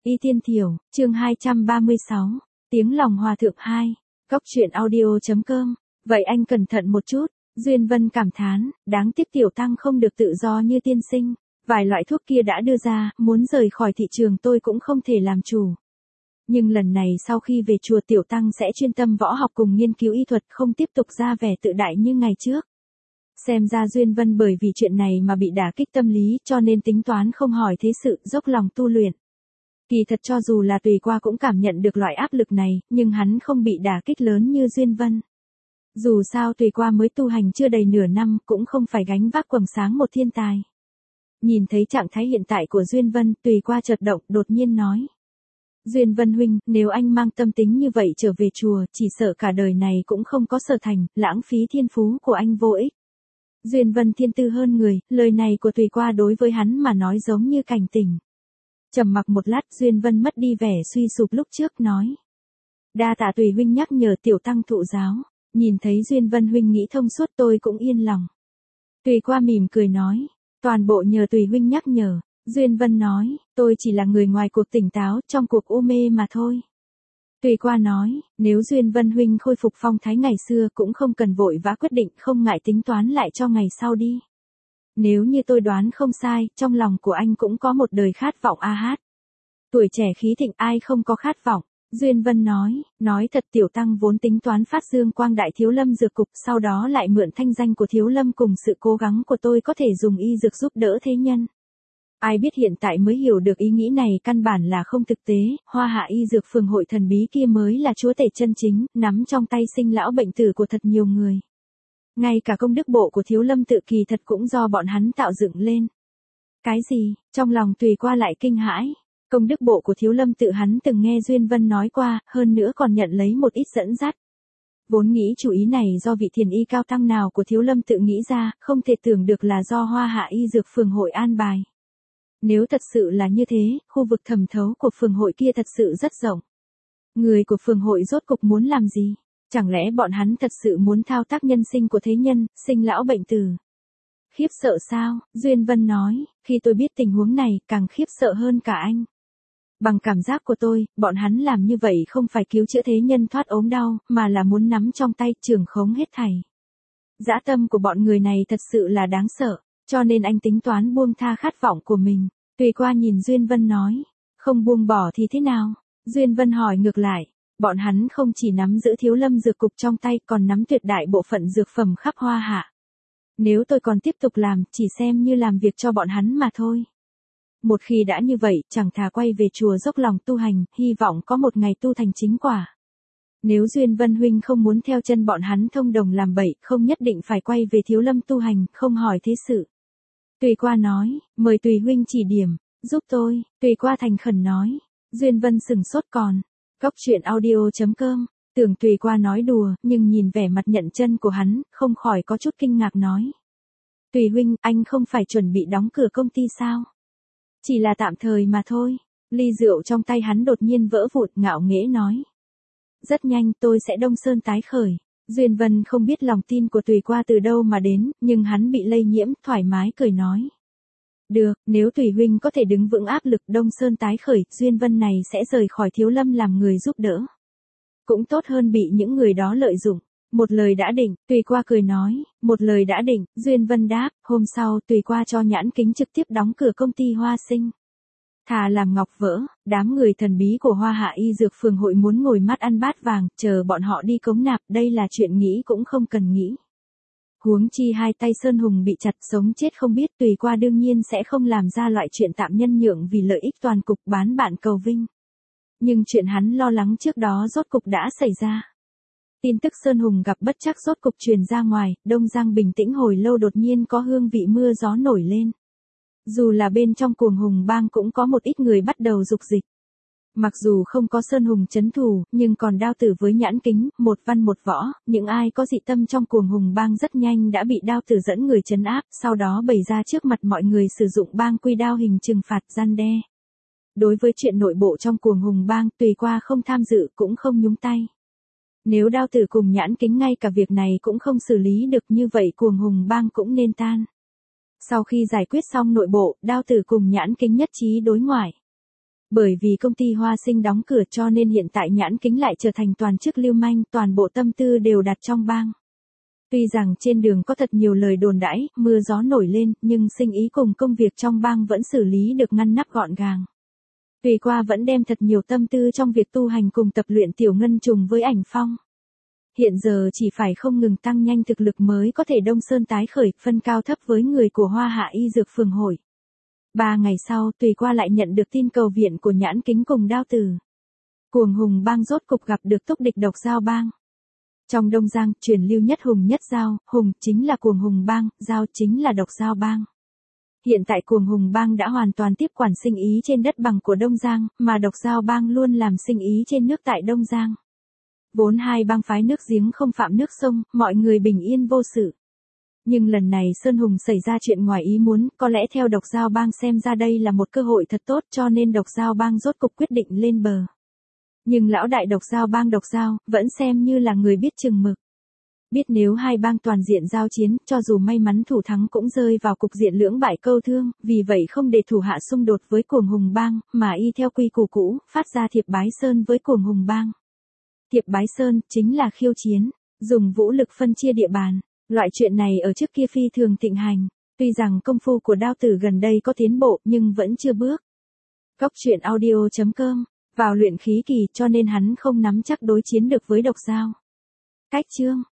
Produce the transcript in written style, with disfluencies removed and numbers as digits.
Y Tiên Thiểu, chương 236, tiếng lòng hòa thượng 2, góc truyện audio.com, vậy anh cẩn thận một chút, Duyên Vân cảm thán, đáng tiếc tiểu tăng không được tự do như tiên sinh, vài loại thuốc kia đã đưa ra, muốn rời khỏi thị trường tôi cũng không thể làm chủ. Nhưng lần này sau khi về chùa tiểu tăng sẽ chuyên tâm võ học cùng nghiên cứu y thuật, không tiếp tục ra vẻ tự đại như ngày trước. Xem ra Duyên Vân bởi vì chuyện này mà bị đả kích tâm lý, cho nên tính toán không hỏi thế sự, dốc lòng tu luyện. Kỳ thật cho dù là Tùy Qua cũng cảm nhận được loại áp lực này, nhưng hắn không bị đả kích lớn như Duyên Vân. Dù sao Tùy Qua mới tu hành chưa đầy nửa năm, cũng không phải gánh vác quầng sáng một thiên tài. Nhìn thấy trạng thái hiện tại của Duyên Vân, Tùy Qua chợt động, đột nhiên nói. Duyên Vân huynh, nếu anh mang tâm tính như vậy trở về chùa, chỉ sợ cả đời này cũng không có sở thành, lãng phí thiên phú của anh vô ích. Duyên Vân thiên tư hơn người, lời này của Tùy Qua đối với hắn mà nói giống như cảnh tỉnh. Trầm mặc một lát, Duyên Vân mất đi vẻ suy sụp lúc trước, nói. Đa tạ Tùy huynh nhắc nhở, tiểu tăng thụ giáo. Nhìn thấy Duyên Vân huynh nghĩ thông suốt tôi cũng yên lòng. Tùy Qua mỉm cười nói. Toàn bộ nhờ Tùy huynh nhắc nhở. Duyên Vân nói, tôi chỉ là người ngoài cuộc tỉnh táo, trong cuộc u mê mà thôi. Tùy Qua nói, nếu Duyên Vân huynh khôi phục phong thái ngày xưa cũng không cần vội vã quyết định, không ngại tính toán lại cho ngày sau đi. Nếu như tôi đoán không sai, trong lòng của anh cũng có một đời khát vọng a hát. Tuổi trẻ khí thịnh ai không có khát vọng. Duyên Vân nói thật tiểu tăng vốn tính toán phát dương quang đại Thiếu Lâm dược cục, sau đó lại mượn thanh danh của Thiếu Lâm cùng sự cố gắng của tôi có thể dùng y dược giúp đỡ thế nhân. Ai biết hiện tại mới hiểu được ý nghĩ này căn bản là không thực tế, Hoa Hạ y dược phường hội thần bí kia mới là chúa tể chân chính, nắm trong tay sinh lão bệnh tử của thật nhiều người. Ngay cả công đức bộ của Thiếu Lâm tự kỳ thật cũng do bọn hắn tạo dựng lên. Cái gì? Trong lòng Tùy Qua lại kinh hãi. Công đức bộ của Thiếu Lâm tự hắn từng nghe Duyên Vân nói qua, hơn nữa còn nhận lấy một ít dẫn dắt. Vốn nghĩ chủ ý này do vị thiền y cao tăng nào của Thiếu Lâm tự nghĩ ra, không thể tưởng được là do Hoa Hạ y dược phường hội an bài. Nếu thật sự là như thế, khu vực thẩm thấu của phường hội kia thật sự rất rộng. Người của phường hội rốt cục muốn làm gì? Chẳng lẽ bọn hắn thật sự muốn thao tác nhân sinh của thế nhân, sinh lão bệnh tử? Khiếp sợ sao? Duyên Vân nói, khi tôi biết tình huống này, càng khiếp sợ hơn cả anh. Bằng cảm giác của tôi, bọn hắn làm như vậy không phải cứu chữa thế nhân thoát ốm đau, mà là muốn nắm trong tay trưởng khống hết thảy. Dã tâm của bọn người này thật sự là đáng sợ, cho nên anh tính toán buông tha khát vọng của mình. Tùy Qua nhìn Duyên Vân nói, không buông bỏ thì thế nào? Duyên Vân hỏi ngược lại, bọn hắn không chỉ nắm giữ Thiếu Lâm dược cục trong tay, còn nắm tuyệt đại bộ phận dược phẩm khắp Hoa Hạ. Nếu tôi còn tiếp tục làm, chỉ xem như làm việc cho bọn hắn mà thôi. Một khi đã như vậy, chẳng thà quay về chùa dốc lòng tu hành, hy vọng có một ngày tu thành chính quả. Nếu Duyên Vân huynh không muốn theo chân bọn hắn thông đồng làm bậy, không nhất định phải quay về Thiếu Lâm tu hành, không hỏi thế sự. Tùy Qua nói, mời Tùy huynh chỉ điểm, giúp tôi. Tùy Qua thành khẩn nói. Duyên Vân sừng sốt còn. Góc truyện audio.com, tưởng Tùy Qua nói đùa, nhưng nhìn vẻ mặt nhận chân của hắn, không khỏi có chút kinh ngạc nói. Tùy huynh, anh không phải chuẩn bị đóng cửa công ty sao? Chỉ là tạm thời mà thôi. Ly rượu trong tay hắn đột nhiên vỡ vụn, ngạo nghễ nói. Rất nhanh tôi sẽ đông sơn tái khởi. Duyên Vân không biết lòng tin của Tùy Qua từ đâu mà đến, nhưng hắn bị lây nhiễm, thoải mái cười nói. Được, nếu Tùy huynh có thể đứng vững áp lực đông sơn tái khởi, Duyên Vân này sẽ rời khỏi Thiếu Lâm làm người giúp đỡ. Cũng tốt hơn bị những người đó lợi dụng. Một lời đã định, Tùy Qua cười nói, một lời đã định, Duyên Vân đáp, hôm sau Tùy Qua cho Nhãn Kính trực tiếp đóng cửa công ty Hoa Sinh. Thà làm ngọc vỡ, đám người thần bí của Hoa Hạ y dược phường hội muốn ngồi mắt ăn bát vàng, chờ bọn họ đi cống nạp, đây là chuyện nghĩ cũng không cần nghĩ. Huống chi hai tay Sơn Hùng bị chặt sống chết không biết, Tùy Qua đương nhiên sẽ không làm ra loại chuyện tạm nhân nhượng vì lợi ích toàn cục bán bạn cầu vinh. Nhưng chuyện hắn lo lắng trước đó rốt cục đã xảy ra. Tin tức Sơn Hùng gặp bất trắc rốt cục truyền ra ngoài, Đông Giang bình tĩnh hồi lâu đột nhiên có hương vị mưa gió nổi lên. Dù là bên trong Cuồng Hùng bang cũng có một ít người bắt đầu dục dịch. Mặc dù không có Sơn Hùng trấn thủ, nhưng còn Đao Tử với Nhãn Kính, một văn một võ, những ai có dị tâm trong Cuồng Hùng bang rất nhanh đã bị Đao Tử dẫn người trấn áp, sau đó bày ra trước mặt mọi người sử dụng bang quy đao hình trừng phạt gian đe. Đối với chuyện nội bộ trong Cuồng Hùng bang, Tùy Qua không tham dự cũng không nhúng tay. Nếu Đao Tử cùng Nhãn Kính ngay cả việc này cũng không xử lý được, như vậy Cuồng Hùng bang cũng nên tan. Sau khi giải quyết xong nội bộ, Đao Tử cùng Nhãn Kính nhất trí đối ngoại. Bởi vì công ty Hoa Sinh đóng cửa cho nên hiện tại Nhãn Kính lại trở thành toàn chức lưu manh, toàn bộ tâm tư đều đặt trong bang. Tuy rằng trên đường có thật nhiều lời đồn đãi, mưa gió nổi lên, nhưng sinh ý cùng công việc trong bang vẫn xử lý được ngăn nắp gọn gàng. Tùy qua vẫn đem thật nhiều tâm tư trong việc tu hành cùng tập luyện tiểu ngân trùng với ảnh phong. Hiện giờ chỉ phải không ngừng tăng nhanh thực lực mới có thể Đông Sơn tái khởi, phân cao thấp với người của Hoa Hạ Y Dược Phường hội. 3 ngày sau, Tùy qua lại nhận được tin cầu viện của Nhãn Kính cùng Đao Tử. Cuồng Hùng bang rốt cục gặp được túc địch Độc Dao bang. Trong Đông Giang, truyền lưu nhất Hùng nhất Dao, Hùng chính là Cuồng Hùng bang, Dao chính là Độc Dao bang. Hiện tại Cuồng Hùng bang đã hoàn toàn tiếp quản sinh ý trên đất bằng của Đông Giang, mà Độc Dao bang luôn làm sinh ý trên nước tại Đông Giang. Vốn hai bang phái nước giếng không phạm nước sông, mọi người bình yên vô sự. Nhưng lần này Sơn Hùng xảy ra chuyện ngoài ý muốn, có lẽ theo Độc Dao bang xem ra đây là một cơ hội thật tốt cho nên Độc Dao bang rốt cục quyết định lên bờ. Nhưng lão đại Độc Dao bang Độc Dao, vẫn xem như là người biết chừng mực. Biết nếu hai bang toàn diện giao chiến, cho dù may mắn thủ thắng cũng rơi vào cục diện lưỡng bại câu thương, vì vậy không để thủ hạ xung đột với Cuồng Hùng bang, mà y theo quy củ cũ, phát ra thiệp bái sơn với Cuồng Hùng bang. Thiệp bái sơn, chính là khiêu chiến, dùng vũ lực phân chia địa bàn. Loại chuyện này ở trước kia phi thường thịnh hành. Tuy rằng công phu của Đao Tử gần đây có tiến bộ nhưng vẫn chưa bước. Cốc truyện audio.com, vào luyện khí kỳ cho nên hắn không nắm chắc đối chiến được với Độc Dao. Cách chương